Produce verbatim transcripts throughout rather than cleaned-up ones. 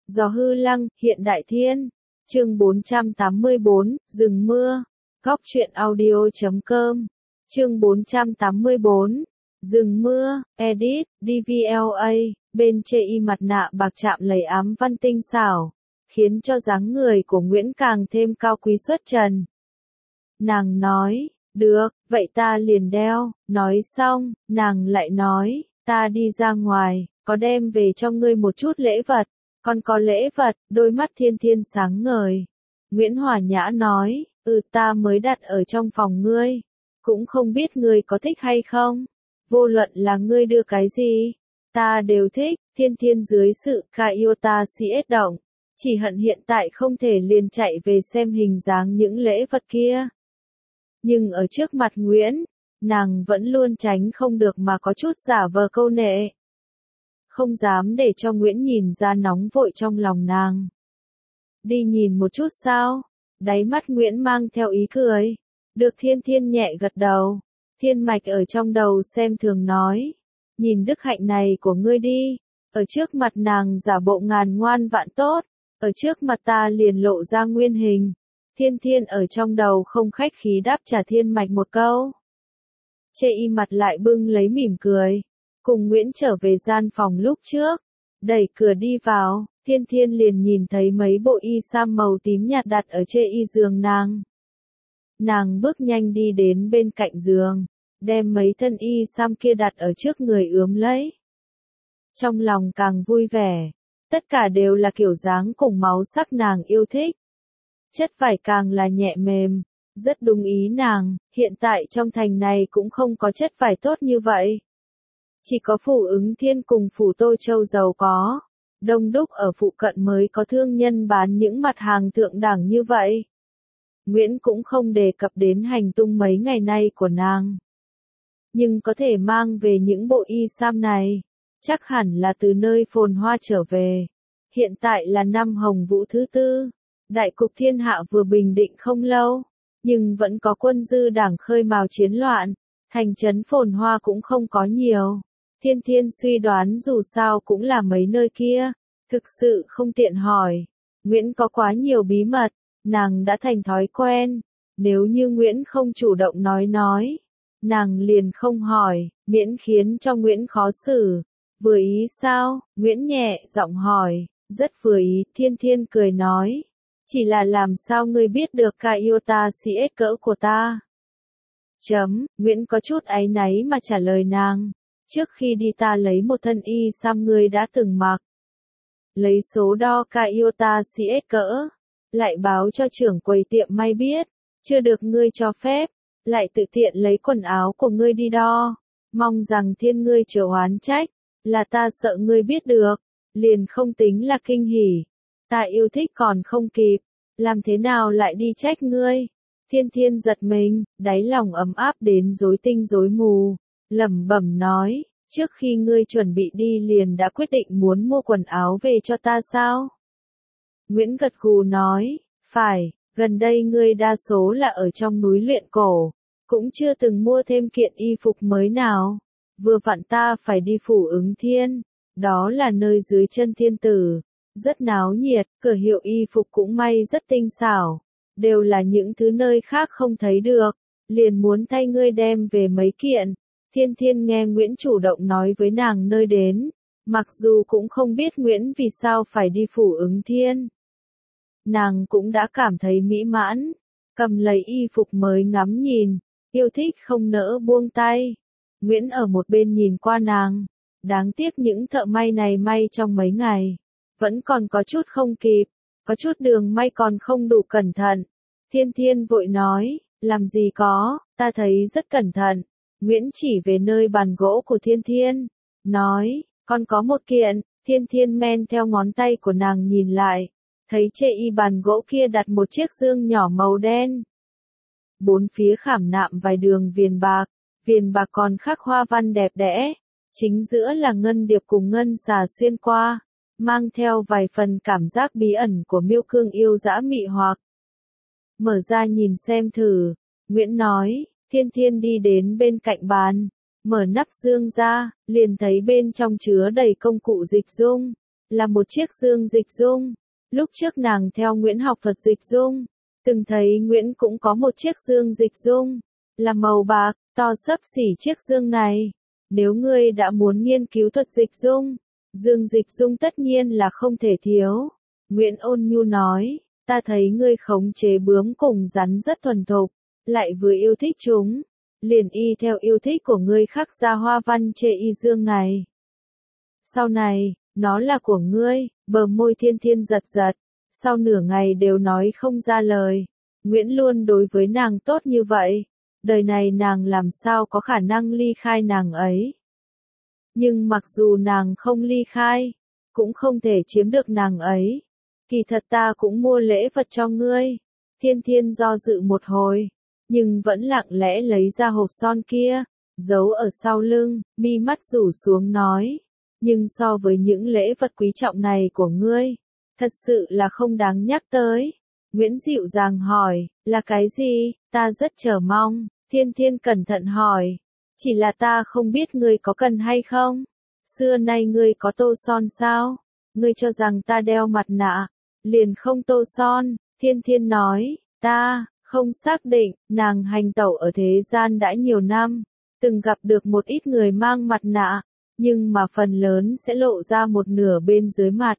Gió hư lăng, hiện đại thiên. Chương bốn trăm tám mươi bốn, rừng mưa. Góc truyện audio chấm com. Chương bốn trăm tám mươi bốn, rừng mưa, edit, đê vê lờ a, bên chê y mặt nạ bạc chạm lấy ám văn tinh xảo, khiến cho dáng người của Nguyễn càng thêm cao quý xuất trần. Nàng nói, được, vậy ta liền đeo, nói xong, nàng lại nói, ta đi ra ngoài, có đem về cho ngươi một chút lễ vật, còn có lễ vật, đôi mắt Thiên Thiên sáng ngời. Nguyễn Hòa Nhã nói, ừ ta mới đặt ở trong phòng ngươi, cũng không biết ngươi có thích hay không, vô luận là ngươi đưa cái gì, ta đều thích. Thiên Thiên dưới sự ca yêu ta si ết động, chỉ hận hiện tại không thể liền chạy về xem hình dáng những lễ vật kia. Nhưng ở trước mặt Nguyễn, nàng vẫn luôn tránh không được mà có chút giả vờ câu nệ. Không dám để cho Nguyễn nhìn ra nóng vội trong lòng nàng. Đi nhìn một chút sao? Đáy mắt Nguyễn mang theo ý cười. Được. Thiên Thiên nhẹ gật đầu. Thiên Mạch ở trong đầu xem thường nói. Nhìn đức hạnh này của ngươi đi. Ở trước mặt nàng giả bộ ngàn ngoan vạn tốt. Ở trước mặt ta liền lộ ra nguyên hình. Thiên Thiên ở trong đầu không khách khí đáp trả Thiên Mạch một câu. Chê y mặt lại bưng lấy mỉm cười. Cùng Nguyễn trở về gian phòng lúc trước. Đẩy cửa đi vào, Thiên Thiên liền nhìn thấy mấy bộ y sam màu tím nhạt đặt ở chê y giường nàng. Nàng bước nhanh đi đến bên cạnh giường, đem mấy thân y sam kia đặt ở trước người ướm lấy. Trong lòng càng vui vẻ, tất cả đều là kiểu dáng cùng máu sắc nàng yêu thích. Chất vải càng là nhẹ mềm, rất đúng ý nàng, hiện tại trong thành này cũng không có chất vải tốt như vậy. Chỉ có Phủ Ứng Thiên cùng Phủ Tô Châu giàu có, đông đúc ở phụ cận mới có thương nhân bán những mặt hàng thượng đẳng như vậy. Nguyễn cũng không đề cập đến hành tung mấy ngày nay của nàng. Nhưng có thể mang về những bộ y sam này, chắc hẳn là từ nơi phồn hoa trở về. Hiện tại là năm Hồng Vũ thứ tư, đại cục thiên hạ vừa bình định không lâu, nhưng vẫn có quân dư đảng khơi mào chiến loạn, thành trấn phồn hoa cũng không có nhiều. Thiên Thiên suy đoán dù sao cũng là mấy nơi kia, thực sự không tiện hỏi. Nguyễn có quá nhiều bí mật, nàng đã thành thói quen, nếu như Nguyễn không chủ động nói nói, nàng liền không hỏi, miễn khiến cho Nguyễn khó xử. Vừa ý sao? Nguyễn nhẹ giọng hỏi, rất vừa ý. Thiên Thiên cười nói, chỉ là làm sao ngươi biết được ca yêu ta si ết cỡ của ta? Chấm, Nguyễn có chút áy náy mà trả lời nàng. Trước khi đi ta lấy một thân y sam ngươi đã từng mặc. Lấy số đo ca yêu ta si ết cỡ. Lại báo cho trưởng quầy tiệm may biết. Chưa được ngươi cho phép. Lại tự tiện lấy quần áo của ngươi đi đo. Mong rằng thiên ngươi chớ oán trách. Là ta sợ ngươi biết được. Liền không tính là kinh hỉ. Ta yêu thích còn không kịp. Làm thế nào lại đi trách ngươi? Thiên Thiên giật mình, đáy lòng ấm áp đến rối tinh rối mù. Lẩm bẩm nói, trước khi ngươi chuẩn bị đi liền đã quyết định muốn mua quần áo về cho ta sao? Nguyễn gật gù nói, phải, gần đây ngươi đa số là ở trong núi luyện cổ, cũng chưa từng mua thêm kiện y phục mới nào. Vừa vặn ta phải đi Phủ Ứng Thiên, đó là nơi dưới chân thiên tử, rất náo nhiệt, cửa hiệu y phục cũng may rất tinh xảo, đều là những thứ nơi khác không thấy được, liền muốn thay ngươi đem về mấy kiện. Thiên Thiên nghe Nguyễn chủ động nói với nàng nơi đến, mặc dù cũng không biết Nguyễn vì sao phải đi Phủ Ứng Thiên. Nàng cũng đã cảm thấy mỹ mãn, cầm lấy y phục mới ngắm nhìn, yêu thích không nỡ buông tay. Nguyễn ở một bên nhìn qua nàng, đáng tiếc những thợ may này may trong mấy ngày, vẫn còn có chút không kịp, có chút đường may còn không đủ cẩn thận. Thiên Thiên vội nói, làm gì có, ta thấy rất cẩn thận. Nguyễn chỉ về nơi bàn gỗ của Thiên Thiên, nói, con có một kiện. Thiên Thiên men theo ngón tay của nàng nhìn lại, thấy chê y bàn gỗ kia đặt một chiếc dương nhỏ màu đen. Bốn phía khảm nạm vài đường viền bạc, viền bạc còn khắc hoa văn đẹp đẽ, chính giữa là ngân điệp cùng ngân xà xuyên qua, mang theo vài phần cảm giác bí ẩn của miêu cương yêu dã mị hoặc. Mở ra nhìn xem thử, Nguyễn nói. Thiên Thiên đi đến bên cạnh bàn, mở nắp dương ra, liền thấy bên trong chứa đầy công cụ dịch dung, là một chiếc dương dịch dung. Lúc trước nàng theo Nguyễn học thuật dịch dung, từng thấy Nguyễn cũng có một chiếc dương dịch dung, là màu bạc, to xấp xỉ chiếc dương này. Nếu ngươi đã muốn nghiên cứu thuật dịch dung, dương dịch dung tất nhiên là không thể thiếu. Nguyễn ôn nhu nói, ta thấy ngươi khống chế bướm cùng rắn rất thuần thục, lại vừa yêu thích chúng, liền y theo yêu thích của ngươi khắc ra hoa văn chê y dương này. Sau này, nó là của ngươi, bờ môi Thiên Thiên giật giật, sau nửa ngày đều nói không ra lời. Nguyễn luôn đối với nàng tốt như vậy, đời này nàng làm sao có khả năng ly khai nàng ấy. Nhưng mặc dù nàng không ly khai, cũng không thể chiếm được nàng ấy. Kỳ thật ta cũng mua lễ vật cho ngươi. Thiên Thiên do dự một hồi, nhưng vẫn lặng lẽ lấy ra hộp son kia, giấu ở sau lưng, mi mắt rủ xuống nói. Nhưng so với những lễ vật quý trọng này của ngươi, thật sự là không đáng nhắc tới. Nguyễn dịu dàng hỏi, là cái gì? Ta rất chờ mong. Thiên Thiên cẩn thận hỏi, chỉ là ta không biết ngươi có cần hay không. Xưa nay ngươi có tô son sao? Ngươi cho rằng ta đeo mặt nạ, liền không tô son. Thiên Thiên nói, ta không xác định. Nàng hành tẩu ở thế gian đã nhiều năm, từng gặp được một ít người mang mặt nạ, nhưng mà phần lớn sẽ lộ ra một nửa bên dưới mặt,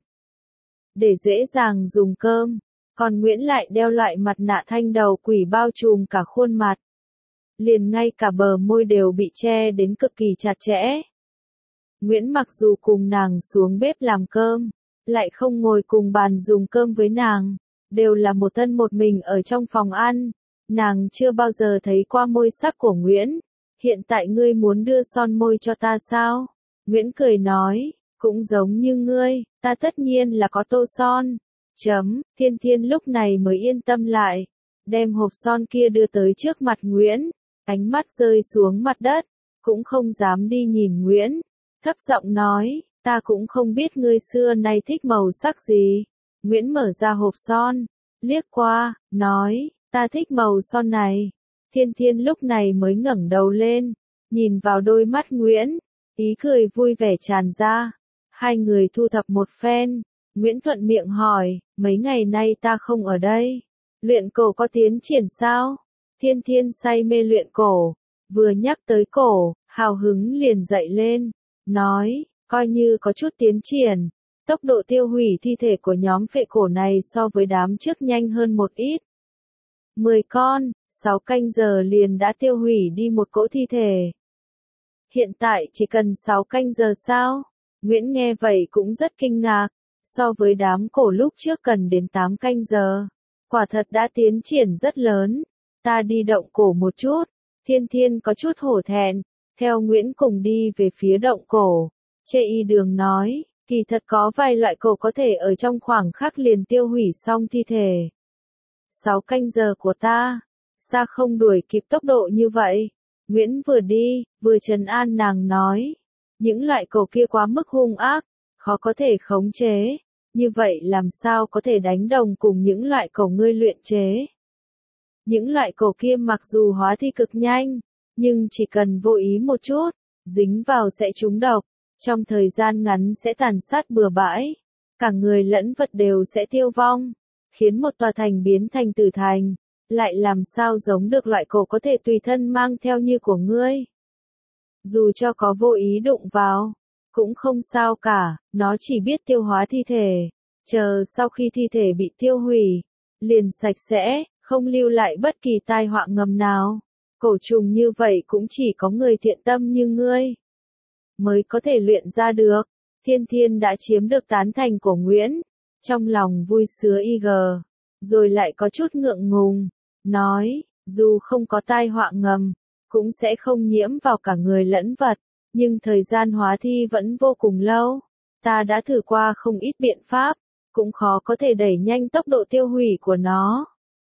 để dễ dàng dùng cơm. Còn Nguyễn lại đeo loại mặt nạ thanh đầu quỷ bao trùm cả khuôn mặt, liền ngay cả bờ môi đều bị che đến cực kỳ chặt chẽ. Nguyễn mặc dù cùng nàng xuống bếp làm cơm, lại không ngồi cùng bàn dùng cơm với nàng, đều là một thân một mình ở trong phòng ăn. Nàng chưa bao giờ thấy qua môi sắc của Nguyễn. Hiện tại ngươi muốn đưa son môi cho ta sao? Nguyễn cười nói, cũng giống như ngươi, ta tất nhiên là có tô son. Chấm, Thiên Thiên lúc này mới yên tâm lại, đem hộp son kia đưa tới trước mặt Nguyễn, ánh mắt rơi xuống mặt đất, cũng không dám đi nhìn Nguyễn, thấp giọng nói, ta cũng không biết ngươi xưa nay thích màu sắc gì. Nguyễn mở ra hộp son, liếc qua, nói, ta thích màu son này. Thiên Thiên lúc này mới ngẩng đầu lên, nhìn vào đôi mắt Nguyễn, ý cười vui vẻ tràn ra. Hai người thu thập một phen, Nguyễn thuận miệng hỏi, mấy ngày nay ta không ở đây, luyện cổ có tiến triển sao? Thiên Thiên say mê luyện cổ, vừa nhắc tới cổ, hào hứng liền dậy lên, nói, coi như có chút tiến triển, tốc độ tiêu hủy thi thể của nhóm phệ cổ này so với đám trước nhanh hơn một ít. Mười con, sáu canh giờ liền đã tiêu hủy đi một cỗ thi thể. Hiện tại chỉ cần sáu canh giờ sao? Nguyễn nghe vậy cũng rất kinh ngạc, so với đám cổ lúc trước cần đến tám canh giờ. Quả thật đã tiến triển rất lớn. Ta đi động cổ một chút. Thiên Thiên có chút hổ thẹn, theo Nguyễn cùng đi về phía động cổ. Chê y đường nói, kỳ thật có vài loại cổ có thể ở trong khoảng khắc liền tiêu hủy xong thi thể. Sáu canh giờ của ta, sao không đuổi kịp tốc độ như vậy? Nguyễn vừa đi, vừa trấn an nàng nói, những loại cổ kia quá mức hung ác, khó có thể khống chế, như vậy làm sao có thể đánh đồng cùng những loại cổ ngươi luyện chế. Những loại cổ kia mặc dù hóa thi cực nhanh, nhưng chỉ cần vô ý một chút, dính vào sẽ trúng độc, trong thời gian ngắn sẽ tàn sát bừa bãi, cả người lẫn vật đều sẽ tiêu vong, khiến một tòa thành biến thành tử thành, lại làm sao giống được loại cổ có thể tùy thân mang theo như của ngươi. Dù cho có vô ý đụng vào, cũng không sao cả, nó chỉ biết tiêu hóa thi thể, chờ sau khi thi thể bị tiêu hủy, liền sạch sẽ, không lưu lại bất kỳ tai họa ngầm nào. Cổ trùng như vậy cũng chỉ có người thiện tâm như ngươi mới có thể luyện ra được. Thiên Thiên đã chiếm được tán thành của Nguyễn, trong lòng vui sướng y gờ, rồi lại có chút ngượng ngùng, nói, dù không có tai họa ngầm, cũng sẽ không nhiễm vào cả người lẫn vật, nhưng thời gian hóa thi vẫn vô cùng lâu. Ta đã thử qua không ít biện pháp, cũng khó có thể đẩy nhanh tốc độ tiêu hủy của nó.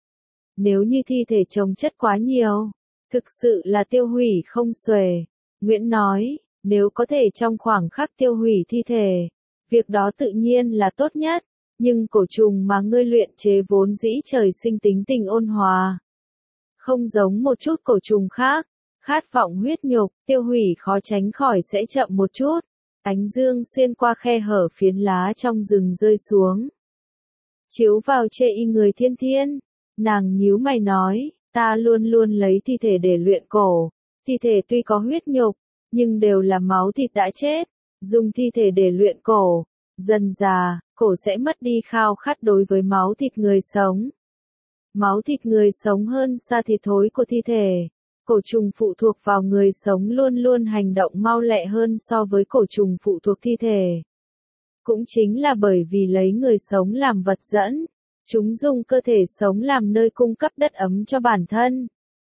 Nếu như thi thể chồng chất quá nhiều, thực sự là tiêu hủy không xuể. Nguyễn nói, nếu có thể trong khoảng khắc tiêu hủy thi thể, việc đó tự nhiên là tốt nhất, nhưng cổ trùng mà ngươi luyện chế vốn dĩ trời sinh tính tình ôn hòa. Không giống một chút cổ trùng khác, khát vọng huyết nhục, tiêu hủy khó tránh khỏi sẽ chậm một chút. Ánh dương xuyên qua khe hở phiến lá trong rừng rơi xuống, chiếu vào chê y người Thiên Thiên. Nàng nhíu mày nói, ta luôn luôn lấy thi thể để luyện cổ. Thi thể tuy có huyết nhục, nhưng đều là máu thịt đã chết. Dùng thi thể để luyện cổ, dần dà, cổ sẽ mất đi khao khát đối với máu thịt người sống. Máu thịt người sống hơn xa thịt thối của thi thể. Cổ trùng phụ thuộc vào người sống luôn luôn hành động mau lẹ hơn so với cổ trùng phụ thuộc thi thể. Cũng chính là bởi vì lấy người sống làm vật dẫn, chúng dùng cơ thể sống làm nơi cung cấp đất ấm cho bản thân.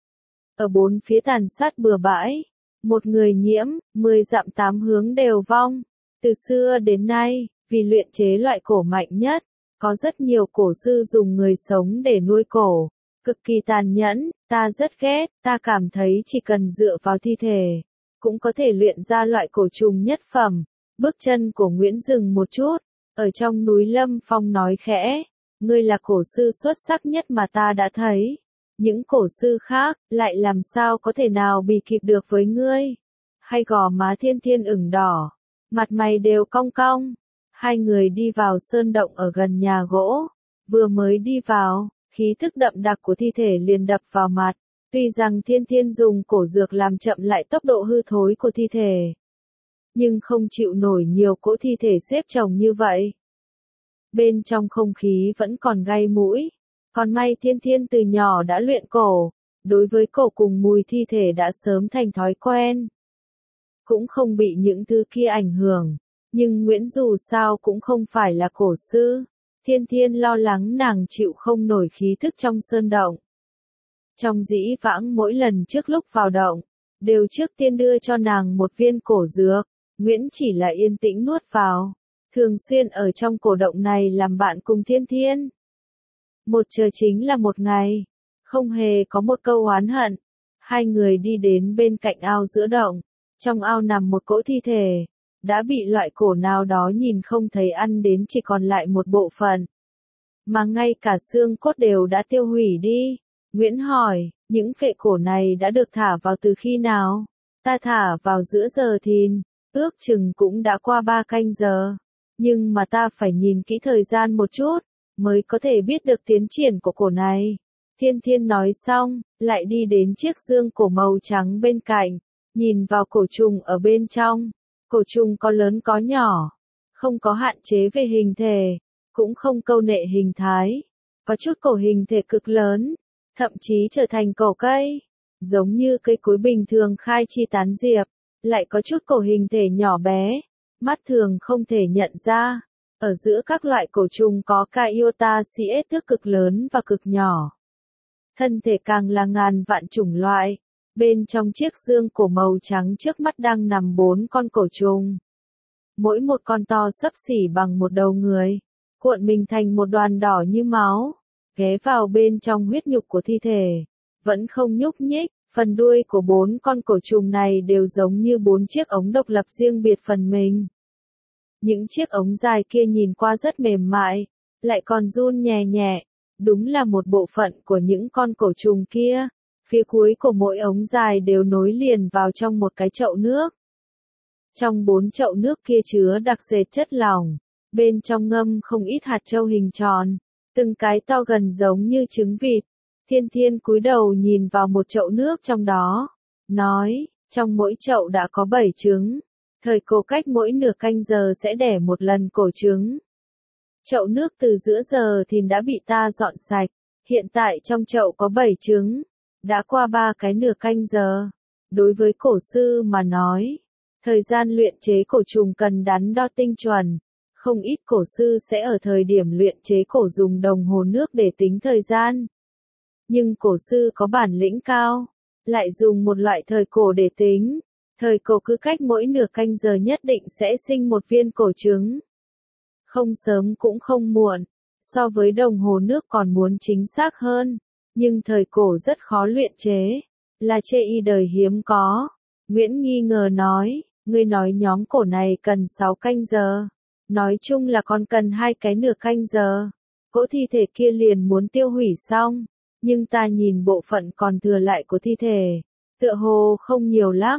Ở bốn phía tàn sát bừa bãi, một người nhiễm, mười dặm tám hướng đều vong. Từ xưa đến nay, vì luyện chế loại cổ mạnh nhất, có rất nhiều cổ sư dùng người sống để nuôi cổ. Cực kỳ tàn nhẫn, ta rất ghét, ta cảm thấy chỉ cần dựa vào thi thể, cũng có thể luyện ra loại cổ trùng nhất phẩm. Bước chân của Nguyễn dừng một chút, ở trong núi Lâm Phong nói khẽ, ngươi là cổ sư xuất sắc nhất mà ta đã thấy. Những cổ sư khác, lại làm sao có thể nào bì kịp được với ngươi? Hay gò má Thiên Thiên ửng đỏ, mặt mày đều cong cong. Hai người đi vào sơn động ở gần nhà gỗ, vừa mới đi vào, khí thức đậm đặc của thi thể liền đập vào mặt. Tuy rằng Thiên Thiên dùng cổ dược làm chậm lại tốc độ hư thối của thi thể, nhưng không chịu nổi nhiều cỗ thi thể xếp chồng như vậy. Bên trong không khí vẫn còn gay mũi. Còn may Thiên Thiên từ nhỏ đã luyện cổ, đối với cổ cùng mùi thi thể đã sớm thành thói quen. Cũng không bị những thứ kia ảnh hưởng, nhưng Nguyễn dù sao cũng không phải là cổ sư. Thiên Thiên lo lắng nàng chịu không nổi khí thức trong sơn động. Trong dĩ vãng mỗi lần trước lúc vào động, đều trước tiên đưa cho nàng một viên cổ dược, Nguyễn chỉ là yên tĩnh nuốt vào, thường xuyên ở trong cổ động này làm bạn cùng Thiên Thiên. Một chờ chính là một ngày, không hề có một câu oán hận. Hai người đi đến bên cạnh ao giữa động, trong ao nằm một cỗ thi thể, đã bị loại cổ nào đó nhìn không thấy ăn đến chỉ còn lại một bộ phận. Mà ngay cả xương cốt đều đã tiêu hủy đi. Nguyễn hỏi, những phệ cổ này đã được thả vào từ khi nào? Ta thả vào giữa giờ thìn, ước chừng cũng đã qua ba canh giờ. Nhưng mà ta phải nhìn kỹ thời gian một chút, mới có thể biết được tiến triển của cổ này. Thiên Thiên nói xong, lại đi đến chiếc dương cổ màu trắng bên cạnh, nhìn vào cổ trùng ở bên trong. Cổ trùng có lớn có nhỏ, không có hạn chế về hình thể, cũng không câu nệ hình thái. Có chút cổ hình thể cực lớn, thậm chí trở thành cổ cây, giống như cây cối bình thường khai chi tán diệp, lại có chút cổ hình thể nhỏ bé, mắt thường không thể nhận ra. Ở giữa các loại cổ trùng có cả iota cs thước cực lớn và cực nhỏ. Thân thể càng là ngàn vạn chủng loại. Bên trong chiếc dương cổ màu trắng trước mắt đang nằm bốn con cổ trùng. Mỗi một con to xấp xỉ bằng một đầu người, cuộn mình thành một đoàn đỏ như máu, ghé vào bên trong huyết nhục của thi thể, vẫn không nhúc nhích. Phần đuôi của bốn con cổ trùng này đều giống như bốn chiếc ống độc lập riêng biệt phần mình. Những chiếc ống dài kia nhìn qua rất mềm mại, lại còn run nhẹ nhẹ, đúng là một bộ phận của những con cổ trùng kia. Phía cuối của mỗi ống dài đều nối liền vào trong một cái chậu nước. Trong bốn chậu nước kia chứa đặc sệt chất lỏng, bên trong ngâm không ít hạt châu hình tròn, từng cái to gần giống như trứng vịt. Thiên Thiên cúi đầu nhìn vào một chậu nước trong đó, nói, trong mỗi chậu đã có bảy trứng. Thời cổ cách mỗi nửa canh giờ sẽ đẻ một lần cổ trứng. Chậu nước từ giữa giờ thìn đã bị ta dọn sạch, hiện tại trong chậu có bảy trứng, đã qua ba cái nửa canh giờ. Đối với cổ sư mà nói, thời gian luyện chế cổ trùng cần đắn đo tinh chuẩn, không ít cổ sư sẽ ở thời điểm luyện chế cổ dùng đồng hồ nước để tính thời gian. Nhưng cổ sư có bản lĩnh cao, lại dùng một loại thời cổ để tính. Thời cổ cứ cách mỗi nửa canh giờ nhất định sẽ sinh một viên cổ trứng. Không sớm cũng không muộn, so với đồng hồ nước còn muốn chính xác hơn. Nhưng thời cổ rất khó luyện chế, là chê y đời hiếm có. Nguyễn nghi ngờ nói, ngươi nói nhóm cổ này cần sáu canh giờ. Nói chung là còn cần hai cái nửa canh giờ. Cỗ thi thể kia liền muốn tiêu hủy xong, nhưng ta nhìn bộ phận còn thừa lại của thi thể, tựa hồ không nhiều lắm.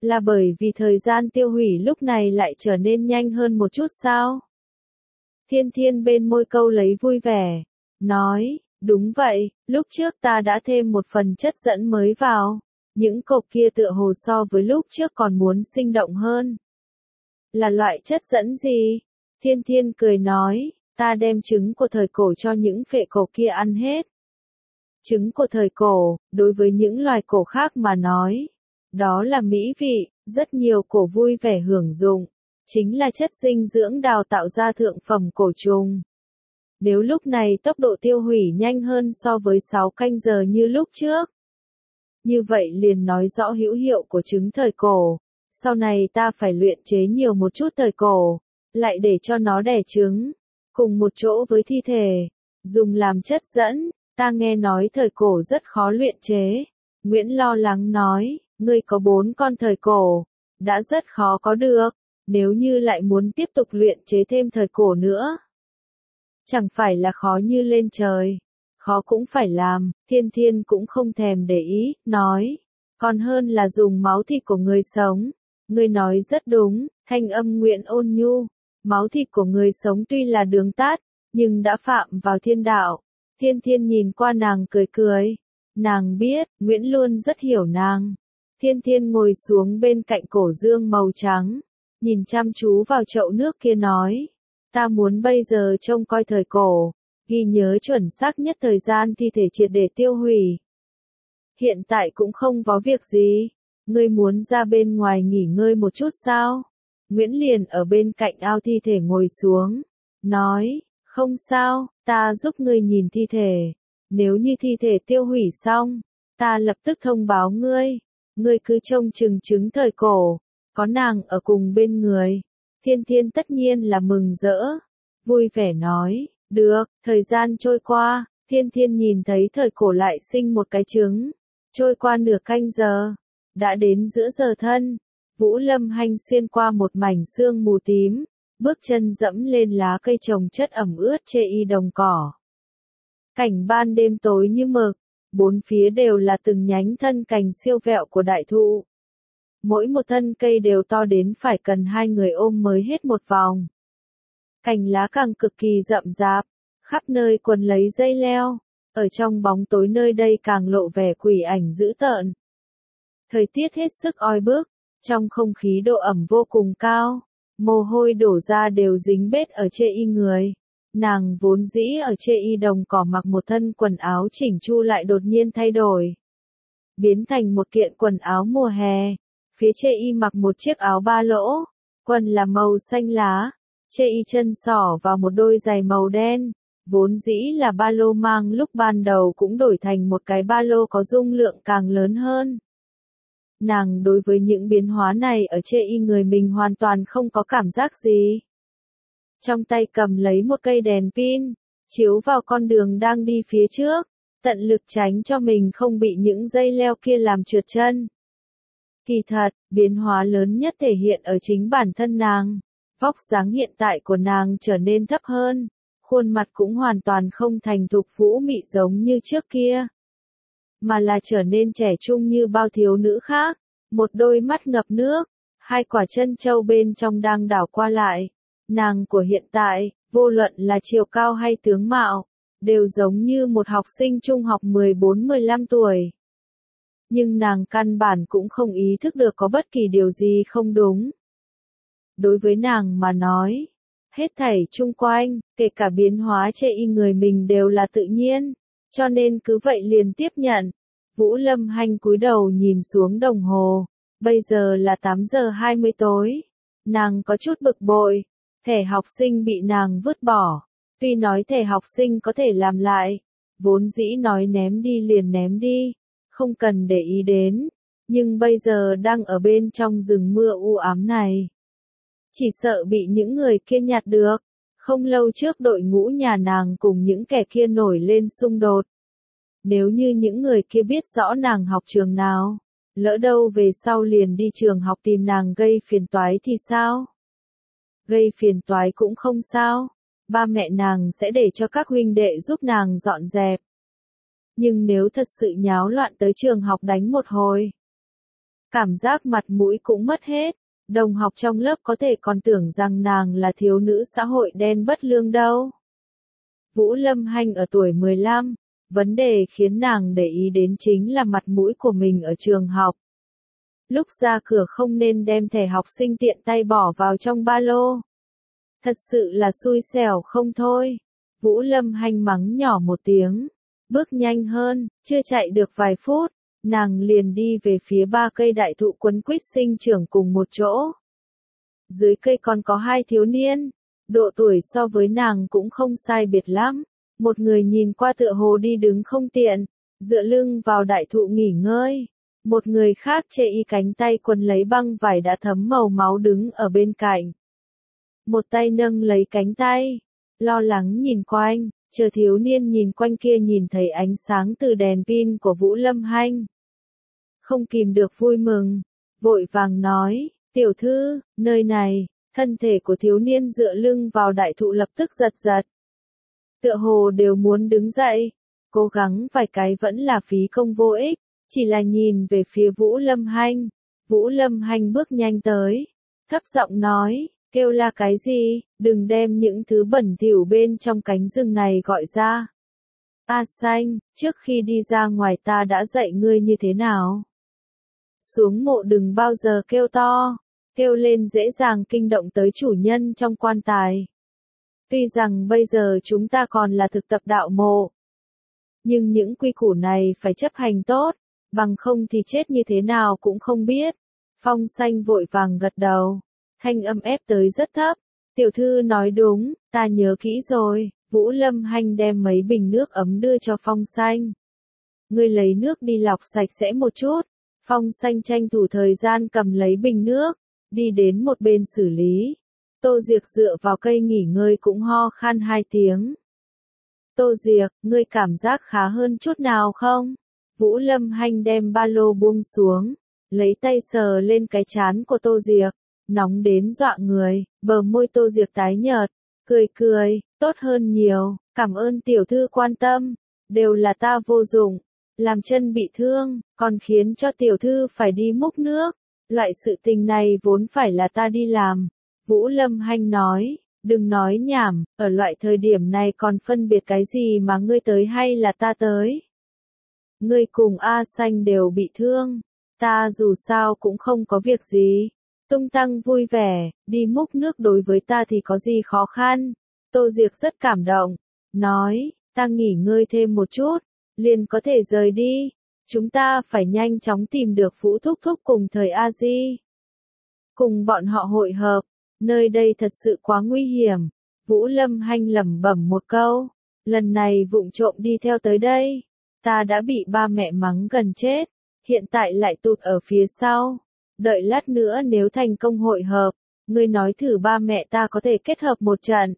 Là bởi vì thời gian tiêu hủy lúc này lại trở nên nhanh hơn một chút sao? Thiên Thiên bên môi câu lấy vui vẻ, nói, đúng vậy, lúc trước ta đã thêm một phần chất dẫn mới vào. Những cục kia tựa hồ so với lúc trước còn muốn sinh động hơn. Là loại chất dẫn gì? Thiên Thiên cười nói, ta đem trứng của thời cổ cho những phệ cổ kia ăn hết. Trứng của thời cổ, đối với những loài cổ khác mà nói, đó là mỹ vị, rất nhiều cổ vui vẻ hưởng dụng, chính là chất dinh dưỡng đào tạo ra thượng phẩm cổ trùng. Nếu lúc này tốc độ tiêu hủy nhanh hơn so với sáu canh giờ như lúc trước, như vậy liền nói rõ hữu hiệu của trứng thời cổ. Sau này ta phải luyện chế nhiều một chút thời cổ, lại để cho nó đẻ trứng, cùng một chỗ với thi thể, dùng làm chất dẫn. Ta nghe nói thời cổ rất khó luyện chế. Nguyễn lo lắng nói, ngươi có bốn con thời cổ, đã rất khó có được, nếu như lại muốn tiếp tục luyện chế thêm thời cổ nữa. Chẳng phải là khó như lên trời, khó cũng phải làm. Thiên Thiên cũng không thèm để ý, nói, còn hơn là dùng máu thịt của người sống. Ngươi nói rất đúng, thanh âm Nguyễn ôn nhu, máu thịt của người sống tuy là đường tát, nhưng đã phạm vào thiên đạo. Thiên Thiên nhìn qua nàng cười cười, nàng biết, Nguyễn luôn rất hiểu nàng. Thiên Thiên ngồi xuống bên cạnh cổ dương màu trắng, nhìn chăm chú vào chậu nước kia nói, ta muốn bây giờ trông coi thời cổ, ghi nhớ chuẩn xác nhất thời gian thi thể triệt để tiêu hủy. Hiện tại cũng không có việc gì, ngươi muốn ra bên ngoài nghỉ ngơi một chút sao? Nguyễn liền ở bên cạnh ao thi thể ngồi xuống, nói, không sao, ta giúp ngươi nhìn thi thể, nếu như thi thể tiêu hủy xong, ta lập tức thông báo ngươi, ngươi cứ trông chừng trứng thời cổ, có nàng ở cùng bên người. Thiên Thiên tất nhiên là mừng rỡ, vui vẻ nói, được. Thời gian trôi qua, Thiên Thiên nhìn thấy thời cổ lại sinh một cái trứng, trôi qua nửa canh giờ, đã đến giữa giờ thân. Vũ Lâm Hanh xuyên qua một mảnh sương mù tím, bước chân dẫm lên lá cây trồng chất ẩm ướt chê y đồng cỏ. Cảnh ban đêm tối như mực, bốn phía đều là từng nhánh thân cành siêu vẹo của đại thụ. Mỗi một thân cây đều to đến phải cần hai người ôm mới hết một vòng. Cành lá càng cực kỳ rậm rạp, khắp nơi quấn lấy dây leo, ở trong bóng tối nơi đây càng lộ vẻ quỷ ảnh dữ tợn. Thời tiết hết sức oi bức, trong không khí độ ẩm vô cùng cao, mồ hôi đổ ra đều dính bết ở chê y người. Nàng vốn dĩ ở chê y đồng cỏ mặc một thân quần áo chỉnh chu lại đột nhiên thay đổi, biến thành một kiện quần áo mùa hè. Phía chê y mặc một chiếc áo ba lỗ, quần là màu xanh lá, chê y chân sỏ vào một đôi giày màu đen, vốn dĩ là ba lô mang lúc ban đầu cũng đổi thành một cái ba lô có dung lượng càng lớn hơn. Nàng đối với những biến hóa này ở chê y người mình hoàn toàn không có cảm giác gì. Trong tay cầm lấy một cây đèn pin, chiếu vào con đường đang đi phía trước, tận lực tránh cho mình không bị những dây leo kia làm trượt chân. Kỳ thật, biến hóa lớn nhất thể hiện ở chính bản thân nàng. Vóc dáng hiện tại của nàng trở nên thấp hơn, khuôn mặt cũng hoàn toàn không thành thục vũ mị giống như trước kia, mà là trở nên trẻ trung như bao thiếu nữ khác, một đôi mắt ngập nước, hai quả chân châu bên trong đang đảo qua lại. Nàng của hiện tại, vô luận là chiều cao hay tướng mạo, đều giống như một học sinh trung học mười bốn mười lăm tuổi. Nhưng nàng căn bản cũng không ý thức được có bất kỳ điều gì không đúng. Đối với nàng mà nói, hết thảy chung quanh, kể cả biến hóa chê y người mình đều là tự nhiên, cho nên cứ vậy liền tiếp nhận. Vũ Lâm Hanh cúi đầu nhìn xuống đồng hồ, bây giờ là tám giờ hai mươi tối. Nàng có chút bực bội, thẻ học sinh bị nàng vứt bỏ, tuy nói thẻ học sinh có thể làm lại, vốn dĩ nói ném đi liền ném đi, không cần để ý đến, nhưng bây giờ đang ở bên trong rừng mưa u ám này. Chỉ sợ bị những người kia nhặt được. Không lâu trước đội ngũ nhà nàng cùng những kẻ kia nổi lên xung đột. Nếu như những người kia biết rõ nàng học trường nào, lỡ đâu về sau liền đi trường học tìm nàng gây phiền toái thì sao? Gây phiền toái cũng không sao, ba mẹ nàng sẽ để cho các huynh đệ giúp nàng dọn dẹp. Nhưng nếu thật sự nháo loạn tới trường học đánh một hồi, Cảm giác mặt mũi cũng mất hết. Đồng học trong lớp có thể còn tưởng rằng nàng là thiếu nữ xã hội đen bất lương đâu. Vũ Lâm Hanh ở tuổi mười lăm, vấn đề khiến nàng để ý đến chính là mặt mũi của mình ở trường học. Lúc ra cửa không nên đem thẻ học sinh tiện tay bỏ vào trong ba lô. Thật sự là xui xẻo không thôi. Vũ Lâm Hanh mắng nhỏ một tiếng, bước nhanh hơn, chưa chạy được vài phút, nàng liền đi về phía ba cây đại thụ quấn quýt sinh trưởng cùng một chỗ. Dưới cây còn có hai thiếu niên, độ tuổi so với nàng cũng không sai biệt lắm. Một người nhìn qua tựa hồ đi đứng không tiện, dựa lưng vào đại thụ nghỉ ngơi. Một người khác chê y cánh tay quấn lấy băng vải đã thấm màu máu đứng ở bên cạnh. Một tay nâng lấy cánh tay, lo lắng nhìn quanh, chờ thiếu niên nhìn quanh kia nhìn thấy ánh sáng từ đèn pin của Vũ Lâm Hanh. Không kìm được vui mừng, vội vàng nói, tiểu thư, nơi này, thân thể của thiếu niên dựa lưng vào đại thụ lập tức giật giật. Tựa hồ đều muốn đứng dậy, cố gắng vài cái vẫn là phí công vô ích, chỉ là nhìn về phía Vũ Lâm Hanh. Vũ Lâm Hanh bước nhanh tới, thấp giọng nói, kêu là cái gì, đừng đem những thứ bẩn thỉu bên trong cánh rừng này gọi ra. A Xanh, trước khi đi ra ngoài ta đã dạy ngươi như thế nào? Xuống mộ đừng bao giờ kêu to, kêu lên dễ dàng kinh động tới chủ nhân trong quan tài. Tuy rằng bây giờ chúng ta còn là thực tập đạo mộ, nhưng những quy củ này phải chấp hành tốt, bằng không thì chết như thế nào cũng không biết. Phong Xanh vội vàng gật đầu, thanh âm ép tới rất thấp. Tiểu thư nói đúng, ta nhớ kỹ rồi. Vũ Lâm Hanh đem mấy bình nước ấm đưa cho Phong Xanh. Ngươi lấy nước đi lọc sạch sẽ một chút. Phong Xanh tranh thủ thời gian cầm lấy bình nước, đi đến một bên xử lý. Tô Diệc dựa vào cây nghỉ ngơi cũng ho khan hai tiếng. Tô Diệc, ngươi cảm giác khá hơn chút nào không? Vũ Lâm Hanh đem ba lô buông xuống, lấy tay sờ lên cái trán của Tô Diệc, nóng đến dọa người, bờ môi Tô Diệc tái nhợt, cười cười, tốt hơn nhiều, cảm ơn tiểu thư quan tâm, đều là ta vô dụng, làm chân bị thương, còn khiến cho tiểu thư phải đi múc nước, loại sự tình này vốn phải là ta đi làm. Vũ Lâm Hanh nói, đừng nói nhảm, ở loại thời điểm này còn phân biệt cái gì mà ngươi tới hay là ta tới. Ngươi cùng A Xanh đều bị thương, ta dù sao cũng không có việc gì. Tung tăng vui vẻ, đi múc nước đối với ta thì có gì khó khăn. Tô Diệc rất cảm động, nói, ta nghỉ ngơi thêm một chút, liền có thể rời đi. Chúng ta phải nhanh chóng tìm được Vũ Thúc Thúc cùng thời A Di. Cùng bọn họ hội hợp, nơi đây thật sự quá nguy hiểm. Vũ Lâm Hanh lẩm bẩm một câu, lần này vụng trộm đi theo tới đây, ta đã bị ba mẹ mắng gần chết, hiện tại lại tụt ở phía sau. Đợi lát nữa nếu thành công hội hợp, ngươi nói thử ba mẹ ta có thể kết hợp một trận.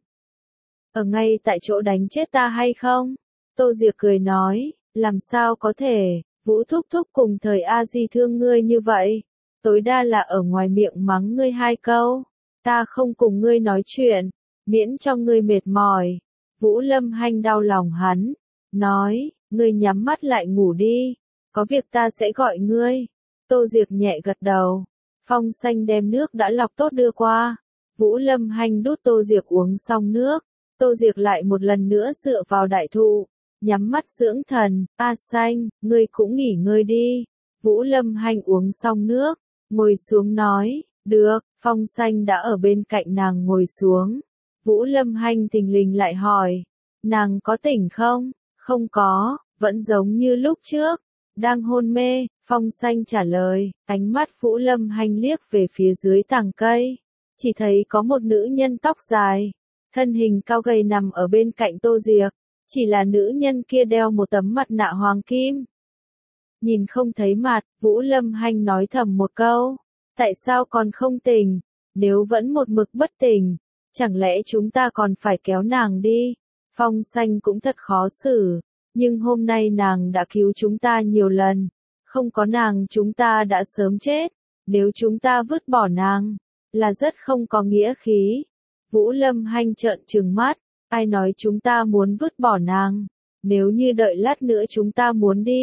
Ở ngay tại chỗ đánh chết ta hay không? Tô Diệc cười nói, làm sao có thể, Vũ Thúc Thúc cùng thời A Di thương ngươi như vậy. Tối đa là ở ngoài miệng mắng ngươi hai câu. Ta không cùng ngươi nói chuyện, miễn cho ngươi mệt mỏi. Vũ Lâm Hanh đau lòng hắn, nói, ngươi nhắm mắt lại ngủ đi, có việc ta sẽ gọi ngươi. Tô Diệc nhẹ gật đầu. Phong Xanh đem nước đã lọc tốt đưa qua. Vũ Lâm Hanh đút Tô Diệc uống xong nước. Tô Diệc lại một lần nữa dựa vào đại thụ, nhắm mắt dưỡng thần. A Xanh, ngươi cũng nghỉ ngơi đi. Vũ Lâm Hanh uống xong nước, ngồi xuống nói, được. Phong Xanh đã ở bên cạnh nàng ngồi xuống. Vũ Lâm Hanh thình lình lại hỏi, nàng có tỉnh không? Không có, vẫn giống như lúc trước. Đang hôn mê, Phong Xanh trả lời, ánh mắt Vũ Lâm Hanh liếc về phía dưới tàng cây. Chỉ thấy có một nữ nhân tóc dài, thân hình cao gầy nằm ở bên cạnh Tô Diệc. Chỉ là nữ nhân kia đeo một tấm mặt nạ hoàng kim. Nhìn không thấy mặt, Vũ Lâm Hanh nói thầm một câu. Tại sao còn không tỉnh? Nếu vẫn một mực bất tỉnh, chẳng lẽ chúng ta còn phải kéo nàng đi? Phong Xanh cũng thật khó xử. Nhưng hôm nay nàng đã cứu chúng ta nhiều lần. Không có nàng chúng ta đã sớm chết. Nếu chúng ta vứt bỏ nàng, là rất không có nghĩa khí. Vũ Lâm Hanh trợn trừng mắt. Ai nói chúng ta muốn vứt bỏ nàng? Nếu như đợi lát nữa chúng ta muốn đi,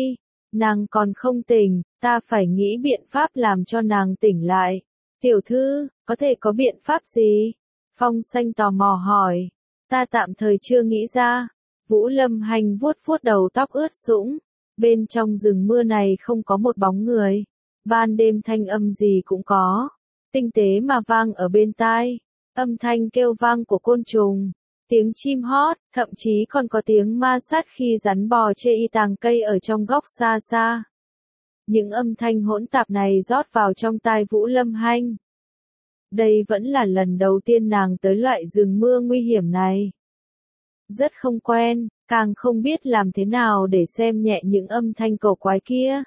Nàng còn không tỉnh, ta phải nghĩ biện pháp làm cho nàng tỉnh lại. Tiểu thư, có thể có biện pháp gì? Phong Xanh tò mò hỏi. Ta tạm thời chưa nghĩ ra. Vũ Lâm Hanh vuốt vuốt đầu tóc ướt sũng. Bên trong rừng mưa này không có một bóng người. Ban đêm thanh âm gì cũng có. Tinh tế mà vang ở bên tai. Âm thanh kêu vang của côn trùng. Tiếng chim hót, thậm chí còn có tiếng ma sát khi rắn bò chê y tàng cây ở trong góc xa xa. Những âm thanh hỗn tạp này rót vào trong tai Vũ Lâm Hanh. Đây vẫn là lần đầu tiên nàng tới loại rừng mưa nguy hiểm này. Rất không quen, càng không biết làm thế nào để xem nhẹ những âm thanh cổ quái kia.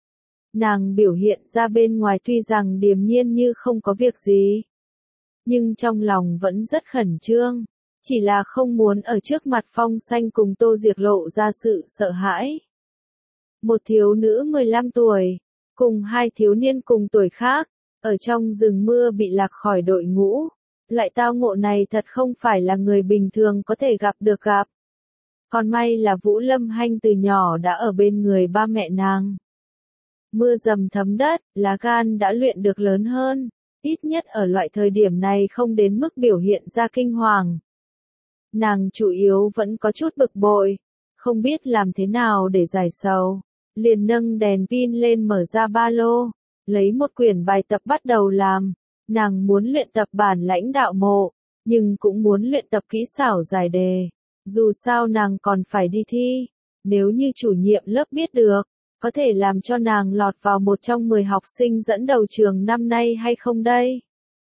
Nàng biểu hiện ra bên ngoài tuy rằng điềm nhiên như không có việc gì. Nhưng trong lòng vẫn rất khẩn trương. Chỉ là không muốn ở trước mặt Phong Xanh cùng Tô Diệc lộ ra sự sợ hãi. Một thiếu nữ mười lăm tuổi, cùng hai thiếu niên cùng tuổi khác, ở trong rừng mưa bị lạc khỏi đội ngũ. Loại tao ngộ này thật không phải là người bình thường có thể gặp được gặp. Còn may là Vũ Lâm Hanh từ nhỏ đã ở bên người ba mẹ nàng. Mưa dầm thấm đất, lá gan đã luyện được lớn hơn, ít nhất ở loại thời điểm này không đến mức biểu hiện ra kinh hoàng. Nàng chủ yếu vẫn có chút bực bội, không biết làm thế nào để giải sầu, liền nâng đèn pin lên mở ra ba lô, lấy một quyển bài tập bắt đầu làm. Nàng muốn luyện tập bản lãnh đạo mộ, nhưng cũng muốn luyện tập kỹ xảo giải đề. Dù sao nàng còn phải đi thi, nếu như chủ nhiệm lớp biết được, có thể làm cho nàng lọt vào một trong mười học sinh dẫn đầu trường năm nay hay không đây?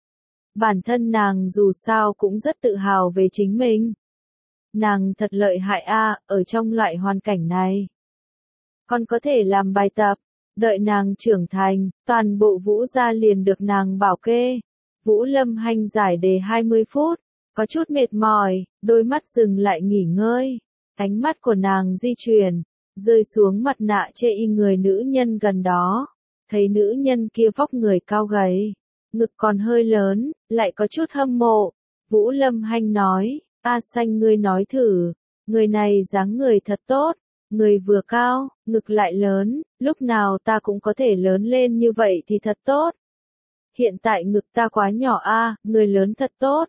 Bản thân nàng dù sao cũng rất tự hào về chính mình. Nàng thật lợi hại a, ở trong loại hoàn cảnh này. Còn có thể làm bài tập, đợi nàng trưởng thành, toàn bộ Vũ gia liền được nàng bảo kê. Vũ Lâm Hanh giải đề hai mươi phút, có chút mệt mỏi, đôi mắt dừng lại nghỉ ngơi. Ánh mắt của nàng di chuyển, rơi xuống mặt nạ chê y người nữ nhân gần đó. Thấy nữ nhân kia vóc người cao gầy, ngực còn hơi lớn, lại có chút hâm mộ. Vũ Lâm Hanh nói, A Xanh ngươi nói thử, người này dáng người thật tốt, người vừa cao, ngực lại lớn, lúc nào ta cũng có thể lớn lên như vậy thì thật tốt. Hiện tại ngực ta quá nhỏ a, người lớn thật tốt.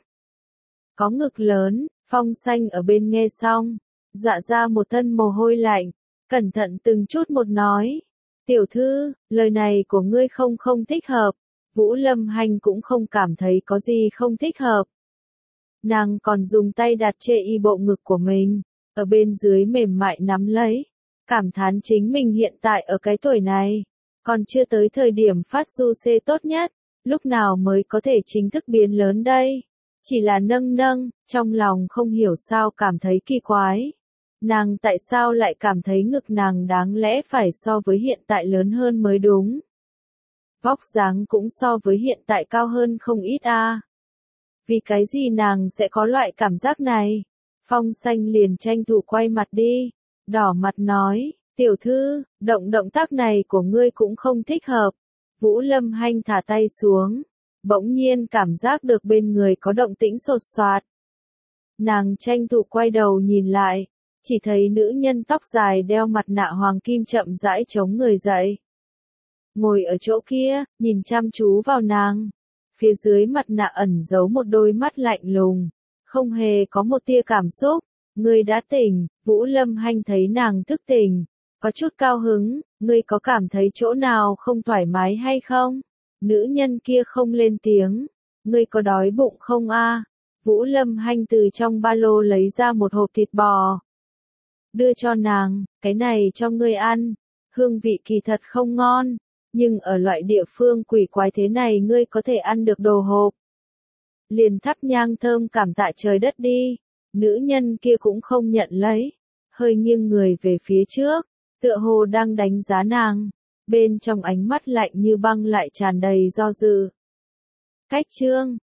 Có ngực lớn, Phong Xanh ở bên nghe xong, dọa ra một thân mồ hôi lạnh, cẩn thận từng chút một nói. Tiểu thư, lời này của ngươi không không thích hợp. Vũ Lâm Hanh cũng không cảm thấy có gì không thích hợp. Nàng còn dùng tay đặt chê y bộ ngực của mình, ở bên dưới mềm mại nắm lấy, cảm thán chính mình hiện tại ở cái tuổi này, còn chưa tới thời điểm phát du xê tốt nhất, lúc nào mới có thể chính thức biến lớn đây. Chỉ là nâng nâng, trong lòng không hiểu sao cảm thấy kỳ quái. Nàng tại sao lại cảm thấy ngực nàng đáng lẽ phải so với hiện tại lớn hơn mới đúng. Vóc dáng cũng so với hiện tại cao hơn không ít a. À. Vì cái gì nàng sẽ có loại cảm giác này? Phong Xanh liền tranh thủ quay mặt đi, đỏ mặt nói, tiểu thư, động động tác này của ngươi cũng không thích hợp. Vũ Lâm Hanh thả tay xuống, bỗng nhiên cảm giác được bên người có động tĩnh sột soạt. Nàng tranh thủ quay đầu nhìn lại, chỉ thấy nữ nhân tóc dài đeo mặt nạ hoàng kim chậm rãi chống người dậy. Ngồi ở chỗ kia, nhìn chăm chú vào nàng. Phía dưới mặt nạ ẩn giấu một đôi mắt lạnh lùng, không hề có một tia cảm xúc. Ngươi đã tỉnh, Vũ Lâm Hanh thấy nàng thức tỉnh, có chút cao hứng, ngươi có cảm thấy chỗ nào không thoải mái hay không? Nữ nhân kia không lên tiếng, ngươi có đói bụng không a? Vũ Lâm Hanh từ trong ba lô lấy ra một hộp thịt bò. Đưa cho nàng, cái này cho ngươi ăn, hương vị kỳ thật không ngon, nhưng ở loại địa phương quỷ quái thế này ngươi có thể ăn được đồ hộp. Liền thắp nhang thơm cảm tạ trời đất đi. Nữ nhân kia cũng không nhận lấy, hơi nghiêng người về phía trước, tựa hồ đang đánh giá nàng, bên trong ánh mắt lạnh như băng lại tràn đầy do dự. Cách chương